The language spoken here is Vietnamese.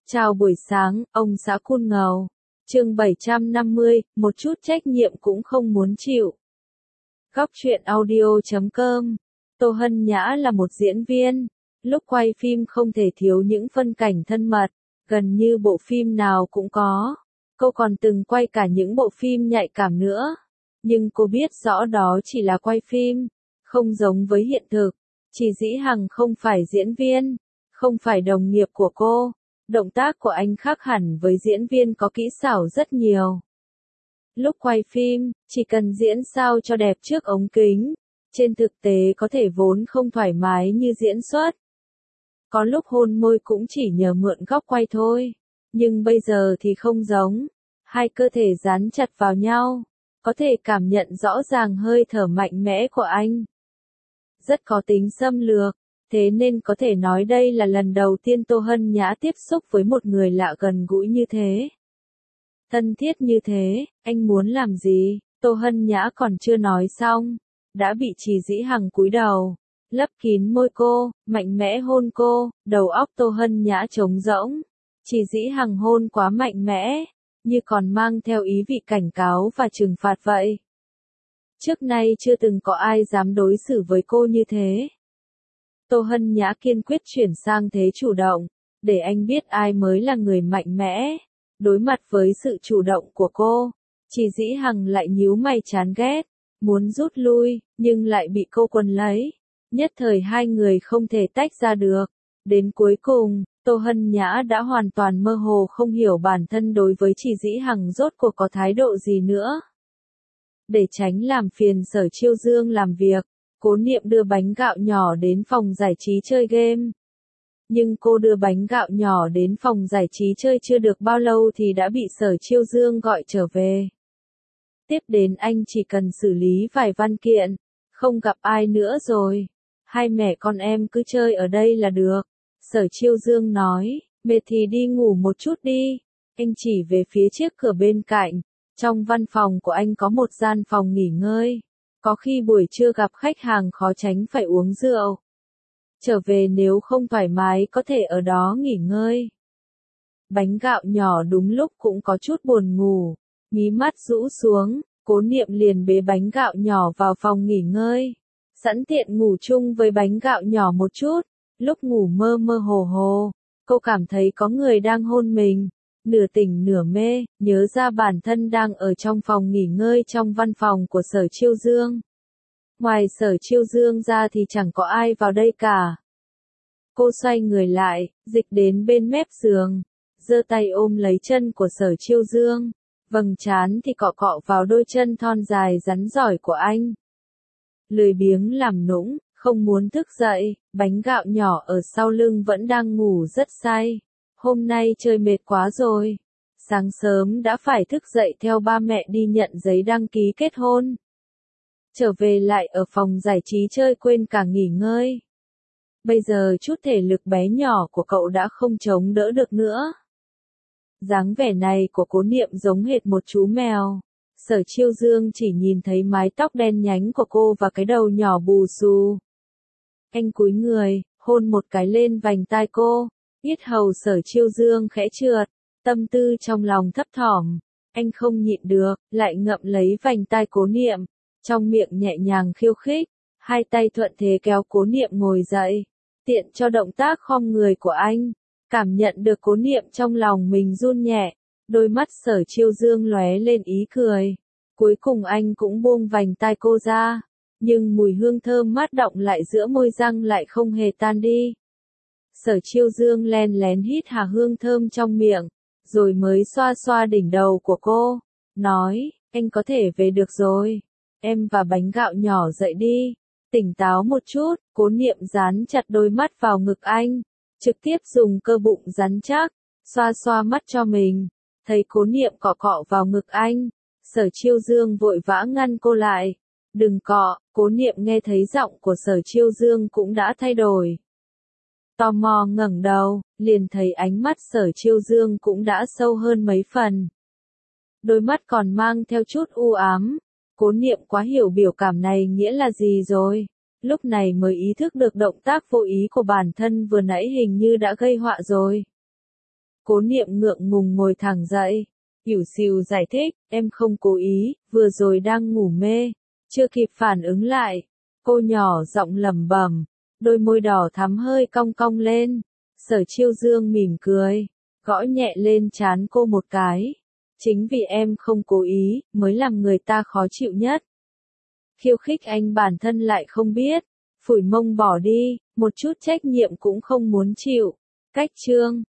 Chào buổi sáng, ông xã Cun Ngầu. Chương 750, một chút trách nhiệm cũng không muốn chịu. Góc truyện audio.com. Tô Hân Nhã là một diễn viên. Lúc quay phim không thể thiếu những phân cảnh thân mật, gần như bộ phim nào cũng có. Cô còn từng quay cả những bộ phim nhạy cảm nữa. Nhưng cô biết rõ đó chỉ là quay phim, không giống với hiện thực. Chỉ Dĩ Hằng không phải diễn viên, không phải đồng nghiệp của cô. Động tác của anh khác hẳn với diễn viên có kỹ xảo rất nhiều. Lúc quay phim, chỉ cần diễn sao cho đẹp trước ống kính, trên thực tế có thể vốn không thoải mái như diễn xuất. Có lúc hôn môi cũng chỉ nhờ mượn góc quay thôi, nhưng bây giờ thì không giống. Hai cơ thể dán chặt vào nhau, có thể cảm nhận rõ ràng hơi thở mạnh mẽ của anh. Rất có tính xâm lược. Thế nên có thể nói đây là lần đầu tiên Tô Hân Nhã tiếp xúc với một người lạ gần gũi như thế. Thân thiết như thế, anh muốn làm gì? Tô Hân Nhã còn chưa nói xong, đã bị Chỉ Dĩ Hằng cúi đầu, lấp kín môi cô, mạnh mẽ hôn cô, đầu óc Tô Hân Nhã trống rỗng. Chỉ Dĩ Hằng hôn quá mạnh mẽ, như còn mang theo ý vị cảnh cáo và trừng phạt vậy. Trước nay chưa từng có ai dám đối xử với cô như thế. Tô Hân Nhã kiên quyết chuyển sang thế chủ động, để anh biết ai mới là người mạnh mẽ. Đối mặt với sự chủ động của cô, Chỉ Dĩ Hằng lại nhíu mày chán ghét, muốn rút lui, nhưng lại bị cô quấn lấy. Nhất thời hai người không thể tách ra được. Đến cuối cùng, Tô Hân Nhã đã hoàn toàn mơ hồ không hiểu bản thân đối với Chỉ Dĩ Hằng rốt cuộc có thái độ gì nữa. Để tránh làm phiền Sở Chiêu Dương làm việc, Cố Niệm đưa bánh gạo nhỏ đến phòng giải trí chơi game. Nhưng cô đưa bánh gạo nhỏ đến phòng giải trí chơi chưa được bao lâu thì đã bị Sở Chiêu Dương gọi trở về. Tiếp đến anh chỉ cần xử lý vài văn kiện, không gặp ai nữa rồi. Hai mẹ con em cứ chơi ở đây là được. Sở Chiêu Dương nói, mệt thì đi ngủ một chút đi. Anh chỉ về phía chiếc cửa bên cạnh. Trong văn phòng của anh có một gian phòng nghỉ ngơi. Có khi buổi trưa gặp khách hàng khó tránh phải uống rượu. Trở về nếu không thoải mái có thể ở đó nghỉ ngơi. Bánh gạo nhỏ đúng lúc cũng có chút buồn ngủ. Mí mắt rũ xuống, Cố Niệm liền bế bánh gạo nhỏ vào phòng nghỉ ngơi. Sẵn tiện ngủ chung với bánh gạo nhỏ một chút. Lúc ngủ mơ mơ hồ hồ, cô cảm thấy có người đang hôn mình. Nửa tỉnh nửa mê, nhớ ra bản thân đang ở trong phòng nghỉ ngơi trong văn phòng của Sở Chiêu Dương. Ngoài Sở Chiêu Dương ra thì chẳng có ai vào đây cả. Cô xoay người lại, dịch đến bên mép giường, giơ tay ôm lấy chân của Sở Chiêu Dương, vầng trán thì cọ cọ vào đôi chân thon dài rắn giỏi của anh. Lười biếng làm nũng, không muốn thức dậy, bánh gạo nhỏ ở sau lưng vẫn đang ngủ rất say. Hôm nay chơi mệt quá rồi. Sáng sớm đã phải thức dậy theo ba mẹ đi nhận giấy đăng ký kết hôn. Trở về lại ở phòng giải trí chơi quên cả nghỉ ngơi. Bây giờ chút thể lực bé nhỏ của cậu đã không chống đỡ được nữa. Dáng vẻ này của Cố Niệm giống hệt một chú mèo. Sở Chiêu Dương chỉ nhìn thấy mái tóc đen nhánh của cô và cái đầu nhỏ bù xù. Anh cúi người, hôn một cái lên vành tai cô. Yết hầu Sở Chiêu Dương khẽ trượt, tâm tư trong lòng thấp thỏm. Anh không nhịn được, lại ngậm lấy vành tai Cố Niệm, trong miệng nhẹ nhàng khiêu khích. Hai tay thuận thế kéo Cố Niệm ngồi dậy, tiện cho động tác khom người của anh. Cảm nhận được Cố Niệm trong lòng mình run nhẹ, đôi mắt Sở Chiêu Dương lóe lên ý cười. Cuối cùng anh cũng buông vành tai cô ra, nhưng mùi hương thơm mát đọng lại giữa môi răng lại không hề tan đi. Sở Chiêu Dương len lén hít hà hương thơm trong miệng, rồi mới xoa xoa đỉnh đầu của cô, nói, anh có thể về được rồi. Em và bánh gạo nhỏ dậy đi, tỉnh táo một chút. Cố Niệm dán chặt đôi mắt vào ngực anh, trực tiếp dùng cơ bụng rắn chắc, xoa xoa mắt cho mình. Thấy Cố Niệm cọ cọ vào ngực anh, Sở Chiêu Dương vội vã ngăn cô lại. Đừng cọ. Cố Niệm nghe thấy giọng của Sở Chiêu Dương cũng đã thay đổi. Tò mò ngẩng đầu, liền thấy ánh mắt Sở Chiêu Dương cũng đã sâu hơn mấy phần. Đôi mắt còn mang theo chút u ám. Cố Niệm quá hiểu biểu cảm này nghĩa là gì rồi. Lúc này mới ý thức được động tác vô ý của bản thân vừa nãy hình như đã gây họa rồi. Cố Niệm ngượng ngùng ngồi thẳng dậy. Ỉu xìu giải thích, em không cố ý, vừa rồi đang ngủ mê. Chưa kịp phản ứng lại. Cô nhỏ giọng lẩm bẩm, đôi môi đỏ thắm hơi cong cong lên. Sở Chiêu Dương mỉm cười, gõ nhẹ lên trán cô một cái. Chính vì em không cố ý, mới làm người ta khó chịu nhất. Khiêu khích anh bản thân lại không biết. Phủi mông bỏ đi, một chút trách nhiệm cũng không muốn chịu. Cách chương